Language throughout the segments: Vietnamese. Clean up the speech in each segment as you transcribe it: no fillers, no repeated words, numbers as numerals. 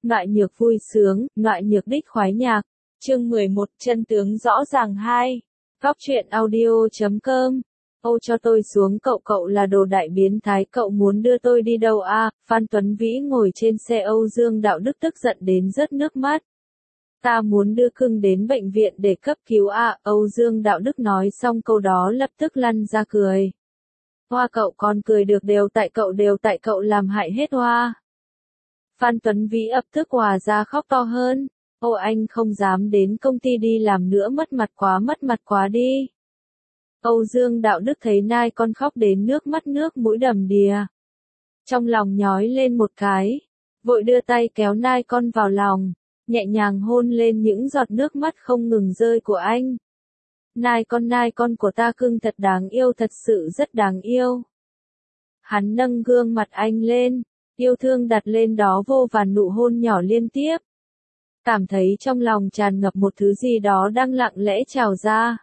Loại nhược vui sướng, loại nhược đích khoái nhạc. Chương 11, chân tướng rõ ràng 2. Góc truyện audio.com. Ô cho tôi xuống, cậu là đồ đại biến thái, cậu muốn đưa tôi đi đâu à? Phan Tuấn Vĩ ngồi trên xe Âu Dương Đạo Đức tức giận đến rớt nước mắt. Ta muốn đưa cưng đến bệnh viện để cấp cứu à? Âu Dương Đạo Đức nói xong câu đó lập tức lăn ra cười. Hoa, cậu còn cười được, đều tại cậu làm hại hết Hoa. Phan Tuấn Vĩ ập tức òa ra khóc to hơn. Ô, anh không dám đến công ty đi làm nữa, mất mặt quá đi. Âu Dương Đạo Đức thấy nai con khóc đến nước mũi đầm đìa. Trong lòng nhói lên một cái, vội đưa tay kéo nai con vào lòng, nhẹ nhàng hôn lên những giọt nước mắt không ngừng rơi của anh. Nai con của ta cưng thật đáng yêu, thật sự rất đáng yêu. Hắn nâng gương mặt anh lên, yêu thương đặt lên đó vô vàn nụ hôn nhỏ liên tiếp. Cảm thấy trong lòng tràn ngập một thứ gì đó đang lặng lẽ trào ra.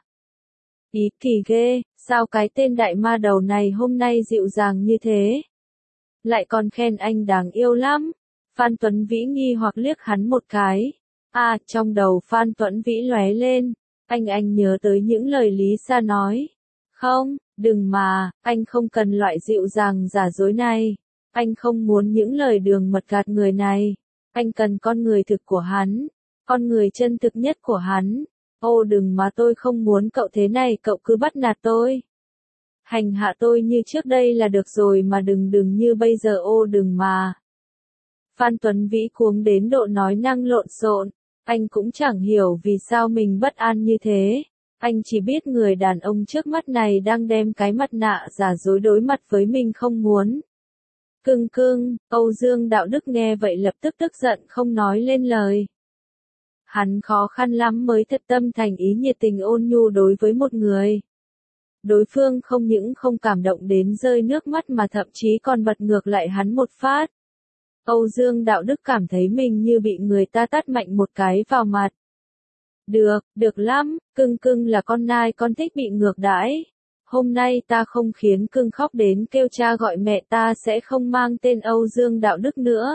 Ý kỳ ghê, sao cái tên đại ma đầu này hôm nay dịu dàng như thế? Lại còn khen anh đáng yêu lắm. Phan Tuấn Vĩ nghi hoặc liếc hắn một cái. À, trong đầu Phan Tuấn Vĩ lóe lên. Anh nhớ tới những lời Lý Sa nói. Không, đừng mà, anh không cần loại dịu dàng giả dối này. Anh không muốn những lời đường mật gạt người này. Anh cần con người thực của hắn. Con người chân thực nhất của hắn. Ô đừng mà, tôi không muốn cậu thế này, cậu cứ bắt nạt tôi. Hành hạ tôi như trước đây là được rồi mà, đừng như bây giờ, ô đừng mà. Phan Tuấn Vĩ cuống đến độ nói năng lộn xộn. Anh cũng chẳng hiểu vì sao mình bất an như thế. Anh chỉ biết người đàn ông trước mắt này đang đem cái mặt nạ giả dối đối mặt với mình không muốn. Cưng, Âu Dương Đạo Đức nghe vậy lập tức tức giận không nói lên lời. Hắn khó khăn lắm mới thật tâm thành ý nhiệt tình ôn nhu đối với một người. Đối phương không những không cảm động đến rơi nước mắt mà thậm chí còn bật ngược lại hắn một phát. Âu Dương Đạo Đức cảm thấy mình như bị người ta tát mạnh một cái vào mặt. Được lắm, cưng là con nai con thích bị ngược đãi. Hôm nay ta không khiến cưng khóc đến kêu cha gọi mẹ, ta sẽ không mang tên Âu Dương Đạo Đức nữa.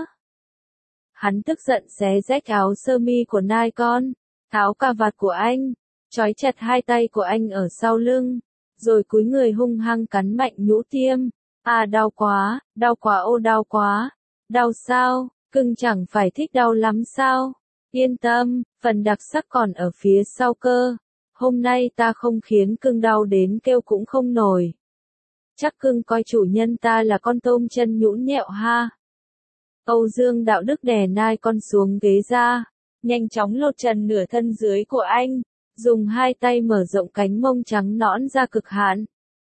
Hắn tức giận xé rách áo sơ mi của nai con, tháo cà vạt của anh, trói chặt hai tay của anh ở sau lưng, rồi cúi người hung hăng cắn mạnh nhũ tiêm. À, đau quá, ô đau quá. Đau sao, cưng chẳng phải thích đau lắm sao? Yên tâm, phần đặc sắc còn ở phía sau cơ. Hôm nay ta không khiến cưng đau đến kêu cũng không nổi. Chắc cưng coi chủ nhân ta là con tôm chân nhũn nhẹo ha. Âu Dương Đạo Đức đè nai con xuống ghế ra, nhanh chóng lột trần nửa thân dưới của anh, dùng hai tay mở rộng cánh mông trắng nõn ra cực hạn.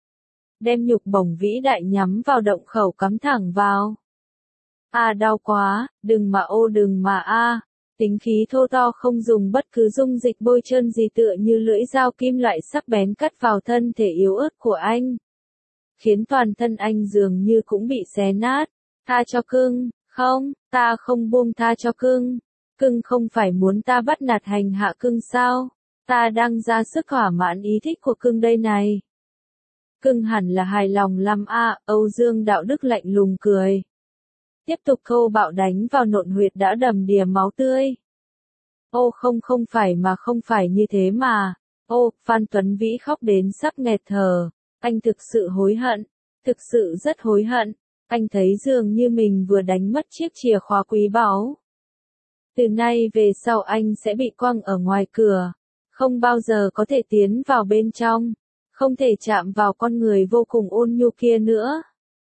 Đem nhục bổng vĩ đại nhắm vào động khẩu cắm thẳng vào. À, đau quá, đừng mà a. Tính khí thô to không dùng bất cứ dung dịch bôi trơn gì, tựa như lưỡi dao kim loại sắc bén cắt vào thân thể yếu ớt của anh. Khiến toàn thân anh dường như cũng bị xé nát. Tha cho cưng, không, ta không buông tha cho cưng. Cưng không phải muốn ta bắt nạt hành hạ cưng sao? Ta đang ra sức thỏa mãn ý thích của cưng đây này. Cưng hẳn là hài lòng lắm a. Âu Dương Đạo Đức lạnh lùng cười. Tiếp tục thô bạo đánh vào nộn huyệt đã đầm đìa máu tươi. Ô không phải như thế mà. Ô, Phan Tuấn Vĩ khóc đến sắp nghẹt thở. Anh thực sự hối hận, thực sự rất hối hận. Anh thấy dường như mình vừa đánh mất chiếc chìa khóa quý báu. Từ nay về sau anh sẽ bị quăng ở ngoài cửa, không bao giờ có thể tiến vào bên trong, không thể chạm vào con người vô cùng ôn nhu kia nữa.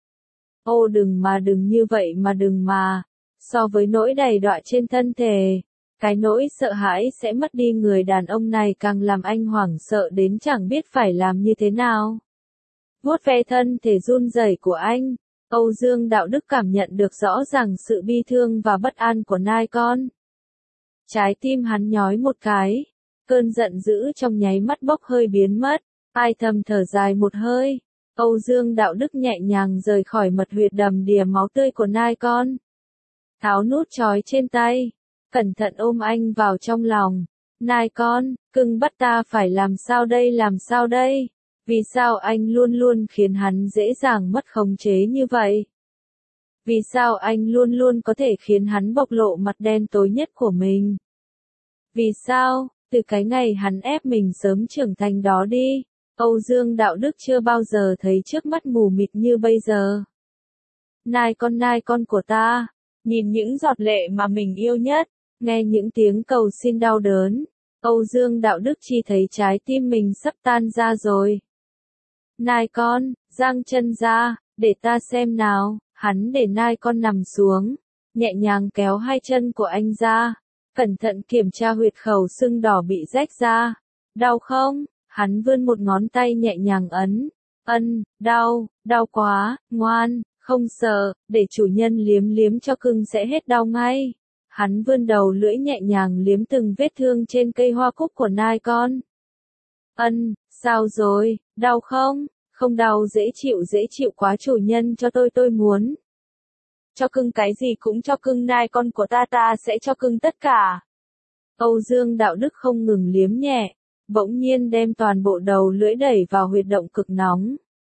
Ô đừng như vậy mà, đừng mà. So với nỗi đầy đọa trên thân thể, cái nỗi sợ hãi sẽ mất đi người đàn ông này càng làm anh hoảng sợ đến chẳng biết phải làm như thế nào. Vuốt ve thân thể run rẩy của anh, Âu Dương Đạo Đức cảm nhận được rõ ràng sự bi thương và bất an của nai con. Trái tim hắn nhói một cái, cơn giận dữ trong nháy mắt bốc hơi biến mất, ai thầm thở dài một hơi. Âu Dương Đạo Đức nhẹ nhàng rời khỏi mật huyệt đầm đìa máu tươi của nai con. Tháo nút trói trên tay, cẩn thận ôm anh vào trong lòng. Nai con, cưng bắt ta phải làm sao đây? Vì sao anh luôn khiến hắn dễ dàng mất khống chế như vậy? Vì sao anh luôn luôn có thể khiến hắn bộc lộ mặt đen tối nhất của mình? Vì sao, từ cái ngày hắn ép mình sớm trưởng thành đó đi, Âu Dương Đạo Đức chưa bao giờ thấy trước mắt mù mịt như bây giờ. Nai con của ta, nhìn những giọt lệ mà mình yêu nhất, nghe những tiếng cầu xin đau đớn, Âu Dương Đạo Đức chỉ thấy trái tim mình sắp tan ra rồi. Nai con, giang chân ra, để ta xem nào, hắn để nai con nằm xuống, nhẹ nhàng kéo hai chân của anh ra, cẩn thận kiểm tra huyệt khẩu sưng đỏ bị rách ra. Đau không? Hắn vươn một ngón tay nhẹ nhàng ấn. Đau quá, ngoan, không sợ, để chủ nhân liếm liếm cho cưng sẽ hết đau ngay. Hắn vươn đầu lưỡi nhẹ nhàng liếm từng vết thương trên cây hoa cúc của nai con. Sao rồi, đau không? Không đau, dễ chịu quá chủ nhân cho tôi muốn. Cho cưng cái gì cũng cho cưng, nai con của ta sẽ cho cưng tất cả. Âu Dương Đạo Đức không ngừng liếm nhẹ, bỗng nhiên đem toàn bộ đầu lưỡi đẩy vào huyệt động cực nóng.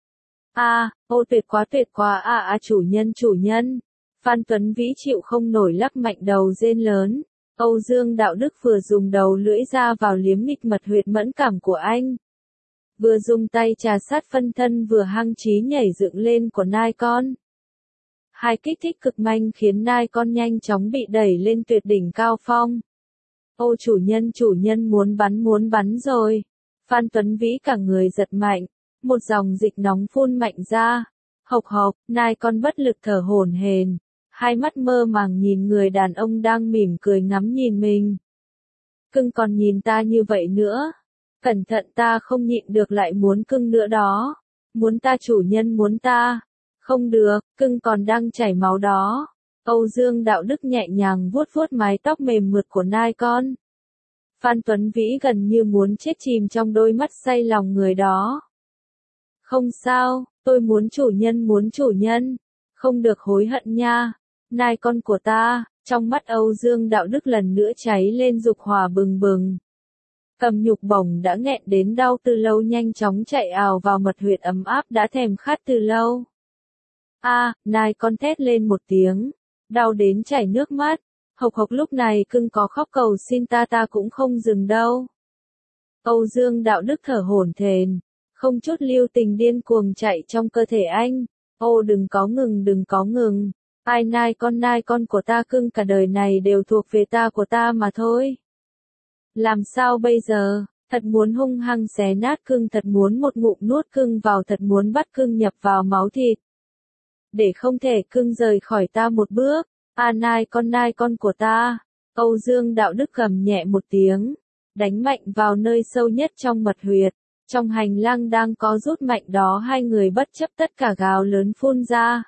Tuyệt quá, chủ nhân. Phan Tuấn Vĩ chịu không nổi lắc mạnh đầu rên lớn. Âu Dương Đạo Đức vừa dùng đầu lưỡi ra vào liếm nghịch mật huyệt mẫn cảm của anh, vừa dùng tay trà sát phân thân vừa hăng chí nhảy dựng lên của nai con. Hai kích thích cực mạnh khiến nai con nhanh chóng bị đẩy lên tuyệt đỉnh cao phong. Ô chủ nhân muốn bắn rồi. Phan Tuấn Vĩ cả người giật mạnh, một dòng dịch nóng phun mạnh ra. Hộc, nai con bất lực thở hổn hển, hai mắt mơ màng nhìn người đàn ông đang mỉm cười ngắm nhìn mình. Cưng còn nhìn ta như vậy nữa. Cẩn thận, ta không nhịn được lại muốn cưng nữa đó. Muốn ta chủ nhân, muốn ta. Không được, cưng còn đang chảy máu đó. Âu Dương Đạo Đức nhẹ nhàng vuốt mái tóc mềm mượt của nai con. Phan Tuấn Vĩ gần như muốn chết chìm trong đôi mắt say lòng người đó. Không sao, tôi muốn chủ nhân. Không được hối hận nha. Nai con của ta, trong mắt Âu Dương Đạo Đức lần nữa cháy lên dục hỏa bừng bừng. Cầm nhục bổng đã nghẹn đến đau từ lâu nhanh chóng chạy ào vào mật huyệt ấm áp đã thèm khát từ lâu. Nai con thét lên một tiếng, đau đến chảy nước mắt. Hộc, lúc này cưng có khóc cầu xin ta cũng không dừng đâu. Âu Dương Đạo Đức thở hổn hển, không chút lưu tình điên cuồng chạy trong cơ thể anh. Đừng có ngừng. Nai con của ta, cưng cả đời này đều thuộc về ta, của ta mà thôi. Làm sao bây giờ? Thật muốn hung hăng xé nát cưng, thật muốn một ngụm nuốt cưng vào, thật muốn bắt cưng nhập vào máu thịt. Để không thể cưng rời khỏi ta một bước. Nai con của ta. Âu Dương Đạo Đức gầm nhẹ một tiếng, đánh mạnh vào nơi sâu nhất trong mật huyệt. Trong hành lang đang có rút mạnh đó, hai người bất chấp tất cả gào lớn phun ra.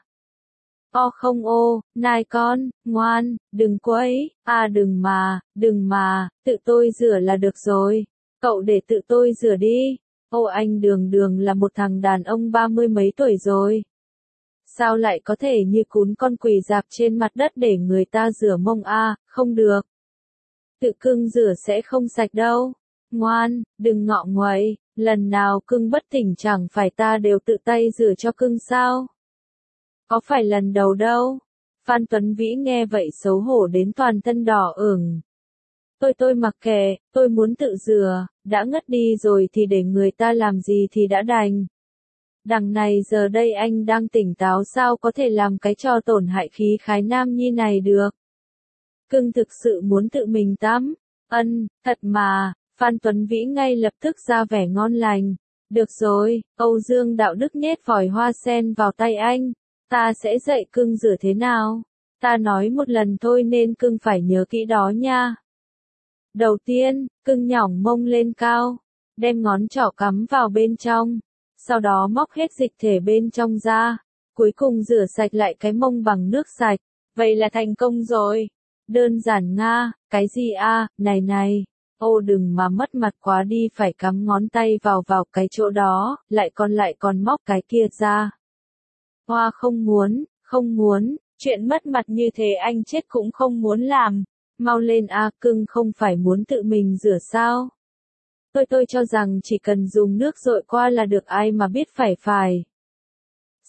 Nai con, ngoan, đừng quấy, đừng mà, tự tôi rửa là được rồi. Cậu để tự tôi rửa đi. Anh Đường là một thằng đàn ông 30 mấy tuổi rồi. Sao lại có thể như cún con quỳ rạp trên mặt đất để người ta rửa mông? Không được. Tự cưng rửa sẽ không sạch đâu. Ngoan, đừng ngọ nguậy, lần nào cưng bất tỉnh chẳng phải ta đều tự tay rửa cho cưng sao? Có phải lần đầu đâu. Phan Tuấn Vĩ nghe vậy xấu hổ đến toàn thân đỏ ửng. Tôi mặc kệ, tôi muốn tự rửa, đã ngất đi rồi thì để người ta làm gì thì đã đành. Đằng này giờ đây anh đang tỉnh táo, sao có thể làm cái trò tổn hại khí khái nam nhi này được. Cưng thực sự muốn tự mình tắm. Thật mà. Phan Tuấn Vĩ ngay lập tức ra vẻ ngon lành. Được rồi, Âu Dương Đạo Đức nhét vòi hoa sen vào tay anh. Ta sẽ dạy cưng rửa thế nào. Ta nói một lần thôi nên cưng phải nhớ kỹ đó nha. Đầu tiên, cưng nhỏng mông lên cao, đem ngón trỏ cắm vào bên trong, sau đó móc hết dịch thể bên trong ra, cuối cùng rửa sạch lại cái mông bằng nước sạch. Vậy là thành công rồi. Đơn giản nga, cái gì này. Đừng mà mất mặt quá đi, phải cắm ngón tay vào cái chỗ đó, lại còn móc cái kia ra. Hoa không muốn, chuyện mất mặt như thế anh chết cũng không muốn làm. Mau lên cưng không phải muốn tự mình rửa sao? Tôi cho rằng chỉ cần dùng nước dội qua là được, ai mà biết phải.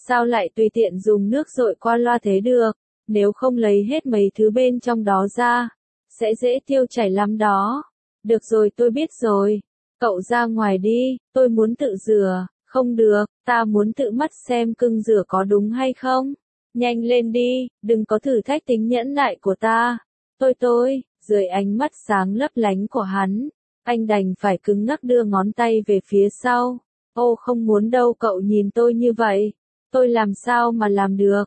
Sao lại tùy tiện dùng nước dội qua loa thế được, nếu không lấy hết mấy thứ bên trong đó ra, sẽ dễ tiêu chảy lắm đó. Được rồi tôi biết rồi, cậu ra ngoài đi, tôi muốn tự rửa. Không được, ta muốn tự mắt xem cưng rửa có đúng hay không. Nhanh lên đi, đừng có thử thách tính nhẫn nại của ta. Tôi, dưới ánh mắt sáng lấp lánh của hắn, anh đành phải cứng ngắc đưa ngón tay về phía sau. Ô không muốn đâu cậu nhìn tôi như vậy. Tôi làm sao mà làm được.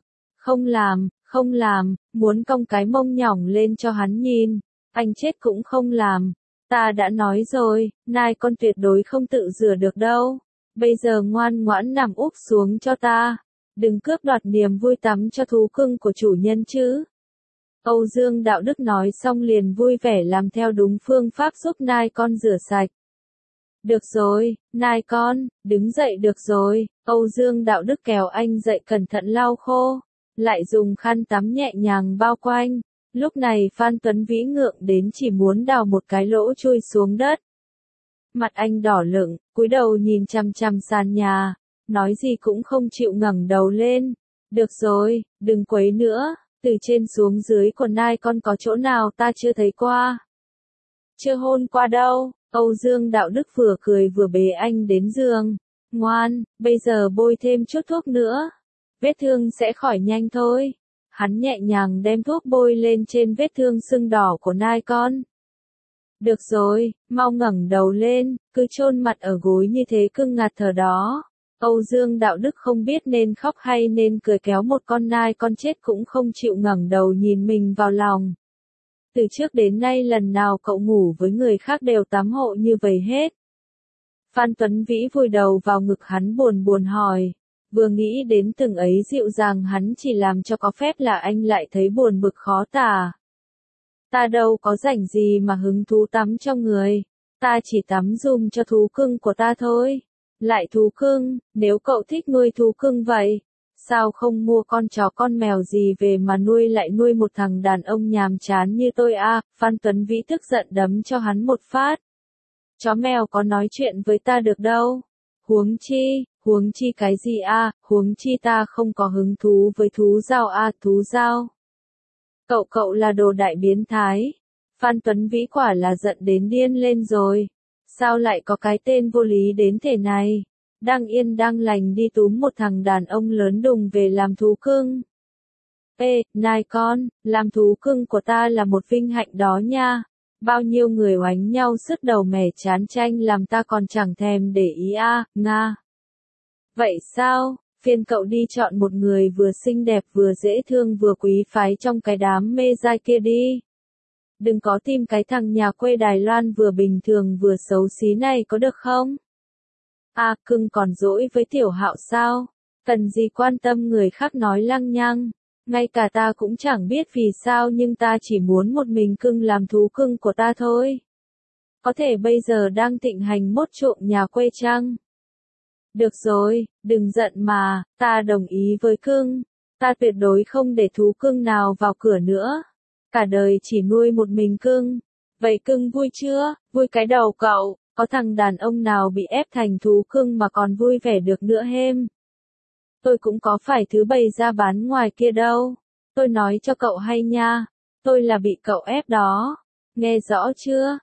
Không làm, muốn cong cái mông nhỏng lên cho hắn nhìn. Anh chết cũng không làm. Ta đã nói rồi, nai con tuyệt đối không tự rửa được đâu. Bây giờ ngoan ngoãn nằm úp xuống cho ta. Đừng cướp đoạt niềm vui tắm cho thú cưng của chủ nhân chứ. Âu Dương Đạo Đức nói xong liền vui vẻ làm theo đúng phương pháp giúp nai con rửa sạch. Được rồi, nai con, đứng dậy được rồi. Âu Dương Đạo Đức kéo anh dậy cẩn thận lau khô, lại dùng khăn tắm nhẹ nhàng bao quanh. Lúc này Phan Tuấn Vĩ ngượng đến chỉ muốn đào một cái lỗ chui xuống đất. Mặt anh đỏ lựng, cúi đầu nhìn chằm chằm sàn nhà, nói gì cũng không chịu ngẩng đầu lên. Được rồi, đừng quấy nữa, từ trên xuống dưới của nai con có chỗ nào ta chưa thấy qua. Chưa hôn qua đâu. Âu Dương Đạo Đức vừa cười vừa bế anh đến giường. Ngoan, bây giờ bôi thêm chút thuốc nữa. Vết thương sẽ khỏi nhanh thôi. Hắn nhẹ nhàng đem thuốc bôi lên trên vết thương sưng đỏ của nai con. Được rồi, mau ngẩng đầu lên, cứ chôn mặt ở gối như thế cưng ngạt thở đó. Âu Dương Đạo Đức không biết nên khóc hay nên cười kéo một con nai con chết cũng không chịu ngẩng đầu nhìn mình vào lòng. Từ trước đến nay lần nào cậu ngủ với người khác đều tắm hộ như vậy hết. Phan Tuấn Vĩ vùi đầu vào ngực hắn buồn buồn hỏi. Vừa nghĩ đến từng ấy dịu dàng hắn chỉ làm cho có phép là anh lại thấy buồn bực khó tả. Ta đâu có rảnh gì mà hứng thú tắm cho người. Ta chỉ tắm giùm cho thú cưng của ta thôi. Lại thú cưng, nếu cậu thích nuôi thú cưng vậy, sao không mua con chó con mèo gì về mà nuôi lại nuôi một thằng đàn ông nhàm chán như tôi à? Phan Tuấn Vĩ tức giận đấm cho hắn một phát. Chó mèo có nói chuyện với ta được đâu. Huống chi cái gì à, huống chi ta không có hứng thú với thú giao à, thú giao. Cậu là đồ đại biến thái. Phan Tuấn Vĩ quả là giận đến điên lên rồi. Sao lại có cái tên vô lý đến thế này? Đang yên đang lành đi túm một thằng đàn ông lớn đùng về làm thú cưng. Ê, nai con, làm thú cưng của ta là một vinh hạnh đó nha. Bao nhiêu người oánh nhau sứt đầu mẻ chán tranh làm ta còn chẳng thèm để ý à, Nga. Vậy sao, phiền cậu đi chọn một người vừa xinh đẹp vừa dễ thương vừa quý phái trong cái đám mê giai kia đi. Đừng có tìm cái thằng nhà quê Đài Loan vừa bình thường vừa xấu xí này có được không? À, cưng còn dỗi với Tiểu Hạo sao? Cần gì quan tâm người khác nói lăng nhăng. Ngay cả ta cũng chẳng biết vì sao nhưng ta chỉ muốn một mình cưng làm thú cưng của ta thôi. Có thể bây giờ đang thịnh hành mốt trộm nhà quê chăng? Được rồi, đừng giận mà, ta đồng ý với cưng. Ta tuyệt đối không để thú cưng nào vào cửa nữa. Cả đời chỉ nuôi một mình cưng. Vậy cưng vui chưa? Vui cái đầu cậu, có thằng đàn ông nào bị ép thành thú cưng mà còn vui vẻ được nữa hêm. Tôi cũng có phải thứ bày ra bán ngoài kia đâu. Tôi nói cho cậu hay nha. Tôi là bị cậu ép đó. Nghe rõ chưa?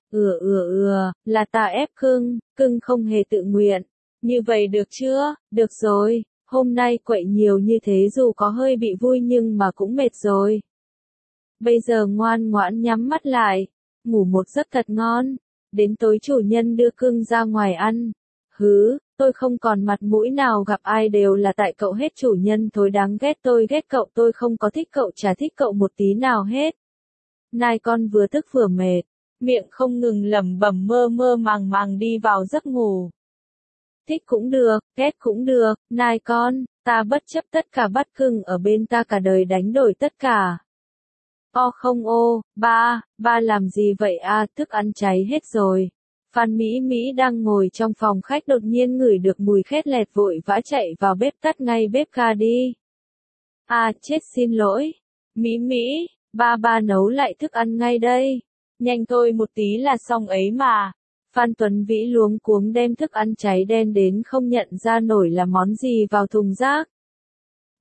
Là ta ép cưng không hề tự nguyện. Như vậy được chưa? Được rồi, hôm nay quậy nhiều như thế dù có hơi bị vui nhưng mà cũng mệt rồi. Bây giờ ngoan ngoãn nhắm mắt lại, ngủ một giấc thật ngon, đến tối chủ nhân đưa cưng ra ngoài ăn. Tôi không còn mặt mũi nào gặp ai đều là tại cậu hết chủ nhân thối đáng ghét cậu tôi không có thích cậu chả thích cậu một tí nào hết. Nai con vừa tức vừa mệt, miệng không ngừng lẩm bẩm mơ mơ màng màng đi vào giấc ngủ. Thích cũng được, ghét cũng được, nai con, ta bất chấp tất cả bắt cưng ở bên ta cả đời đánh đổi tất cả. Không ba làm gì vậy à, thức ăn cháy hết rồi. Phan Mỹ Mỹ đang ngồi trong phòng khách đột nhiên ngửi được mùi khét lẹt vội vã chạy vào bếp tắt ngay bếp ga đi. Chết xin lỗi. Mỹ Mỹ, ba nấu lại thức ăn ngay đây. Nhanh thôi một tí là xong ấy mà. Phan Tuấn Vĩ luống cuống đem thức ăn cháy đen đến không nhận ra nổi là món gì vào thùng rác.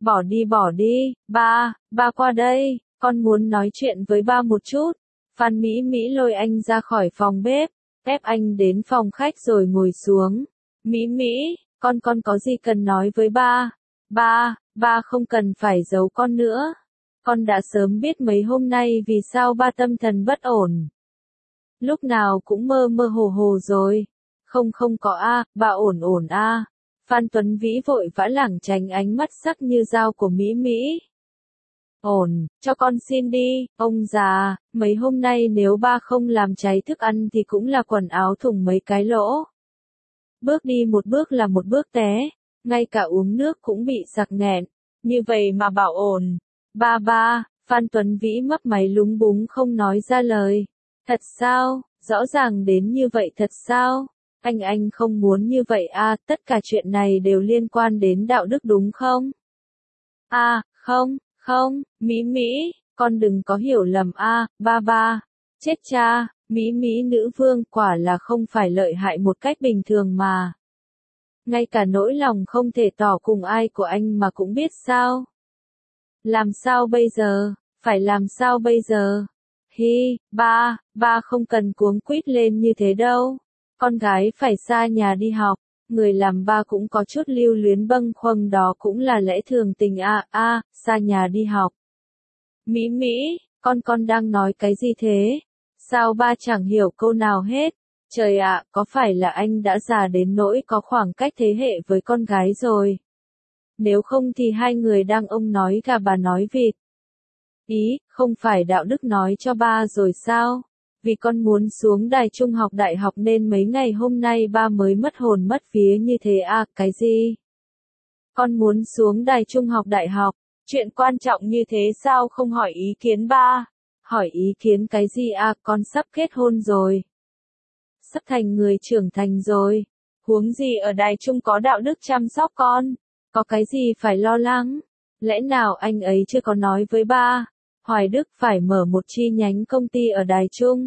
bỏ đi, ba qua đây, con muốn nói chuyện với ba một chút. Phan Mỹ Mỹ lôi anh ra khỏi phòng bếp, ép anh đến phòng khách rồi ngồi xuống. Mỹ Mỹ, con có gì cần nói với ba? Ba không cần phải giấu con nữa. Con đã sớm biết mấy hôm nay vì sao ba tâm thần bất ổn. Lúc nào cũng mơ mơ hồ hồ rồi. Không có ba ổn Phan Tuấn Vĩ vội vã lảng tránh ánh mắt sắc như dao của Mỹ Mỹ. Ổn, cho con xin đi, ông già, mấy hôm nay nếu ba không làm cháy thức ăn thì cũng là quần áo thủng mấy cái lỗ. Bước đi một bước là một bước té, ngay cả uống nước cũng bị sặc nghẹn, như vậy mà bảo ổn. Ba, Phan Tuấn Vĩ mấp máy lúng búng không nói ra lời. Thật sao, rõ ràng đến như vậy thật sao? Anh không muốn như vậy tất cả chuyện này đều liên quan đến đạo đức đúng không? Không, Mỹ Mỹ, con đừng có hiểu lầm ba. Chết cha, Mỹ Mỹ nữ vương quả là không phải lợi hại một cách bình thường mà. Ngay cả nỗi lòng không thể tỏ cùng ai của anh mà cũng biết sao. Làm sao bây giờ, phải làm sao bây giờ? Ba không cần cuống quýt lên như thế đâu. Con gái phải xa nhà đi học, người làm ba cũng có chút lưu luyến bâng khuâng đó cũng là lẽ thường tình xa nhà đi học. Mỹ Mỹ, con đang nói cái gì thế? Sao ba chẳng hiểu câu nào hết? Trời ạ, có phải là anh đã già đến nỗi có khoảng cách thế hệ với con gái rồi? Nếu không thì hai người đang ông nói gà bà nói vịt. Ý, không phải đạo đức nói cho ba rồi sao? Vì con muốn xuống đài trung học đại học nên mấy ngày hôm nay ba mới mất hồn mất vía như thế cái gì? Con muốn xuống đài trung học đại học, chuyện quan trọng như thế sao không hỏi ý kiến ba? Hỏi ý kiến cái gì con sắp kết hôn rồi. Sắp thành người trưởng thành rồi. Huống gì ở đài trung có đạo đức chăm sóc con? Có cái gì phải lo lắng? Lẽ nào anh ấy chưa có nói với ba? Hoài Đức phải mở một chi nhánh công ty ở Đài Trung.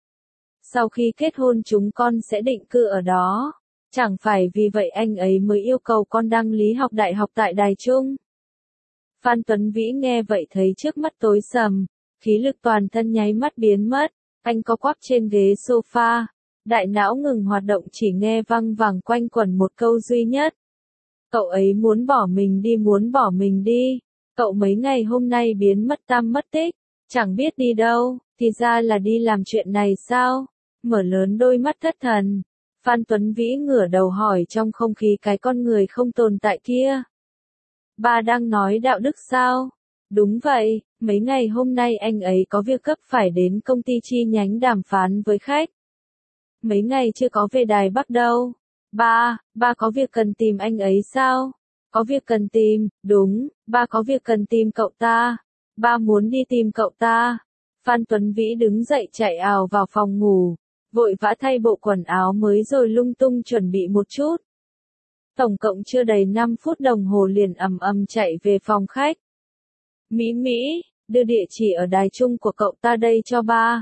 Sau khi kết hôn chúng con sẽ định cư ở đó. Chẳng phải vì vậy anh ấy mới yêu cầu con đăng lý học đại học tại Đài Trung. Phan Tuấn Vĩ nghe vậy thấy trước mắt tối sầm, khí lực toàn thân nháy mắt biến mất, anh co quắp trên ghế sofa, đại não ngừng hoạt động chỉ nghe văng vẳng quanh quẩn một câu duy nhất. Cậu ấy muốn bỏ mình đi. Cậu mấy ngày hôm nay biến mất tăm mất tích, chẳng biết đi đâu, thì ra là đi làm chuyện này sao? Mở lớn đôi mắt thất thần. Phan Tuấn Vĩ ngửa đầu hỏi trong không khí cái con người không tồn tại kia. Ba đang nói đạo đức sao? Đúng vậy, mấy ngày hôm nay anh ấy có việc gấp phải đến công ty chi nhánh đàm phán với khách. Mấy ngày chưa có về Đài Bắc đâu. Ba có việc cần tìm anh ấy sao? Có việc cần tìm, đúng, ba có việc cần tìm cậu ta. Ba muốn đi tìm cậu ta. Phan Tuấn Vĩ đứng dậy chạy ào vào phòng ngủ, vội vã thay bộ quần áo mới rồi lung tung chuẩn bị một chút. Tổng cộng chưa đầy 5 phút đồng hồ liền ầm chạy về phòng khách. Mỹ Mỹ, đưa địa chỉ ở Đài Trung của cậu ta đây cho ba.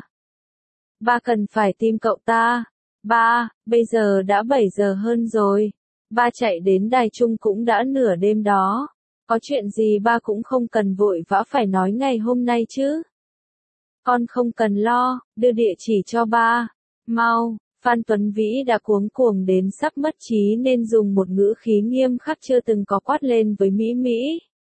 Ba cần phải tìm cậu ta. Ba, bây giờ đã 7 giờ hơn rồi. Ba chạy đến Đài Trung cũng đã nửa đêm đó. Có chuyện gì ba cũng không cần vội vã phải nói ngày hôm nay chứ. Con không cần lo, đưa địa chỉ cho ba. Mau, Phan Tuấn Vĩ đã cuống cuồng đến sắp mất trí nên dùng một ngữ khí nghiêm khắc chưa từng có quát lên với Mỹ Mỹ.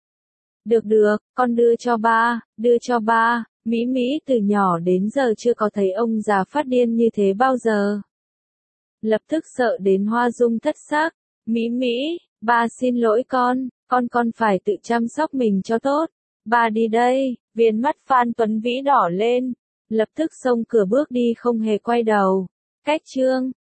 Được, con đưa cho ba. Mỹ Mỹ từ nhỏ đến giờ chưa có thấy ông già phát điên như thế bao giờ. Lập tức sợ đến hoa dung thất sắc. Mỹ Mỹ, ba xin lỗi con phải tự chăm sóc mình cho tốt. Ba đi đây, viền mắt Phan Tuấn Vĩ đỏ lên, lập tức xông cửa bước đi không hề quay đầu. Cách chương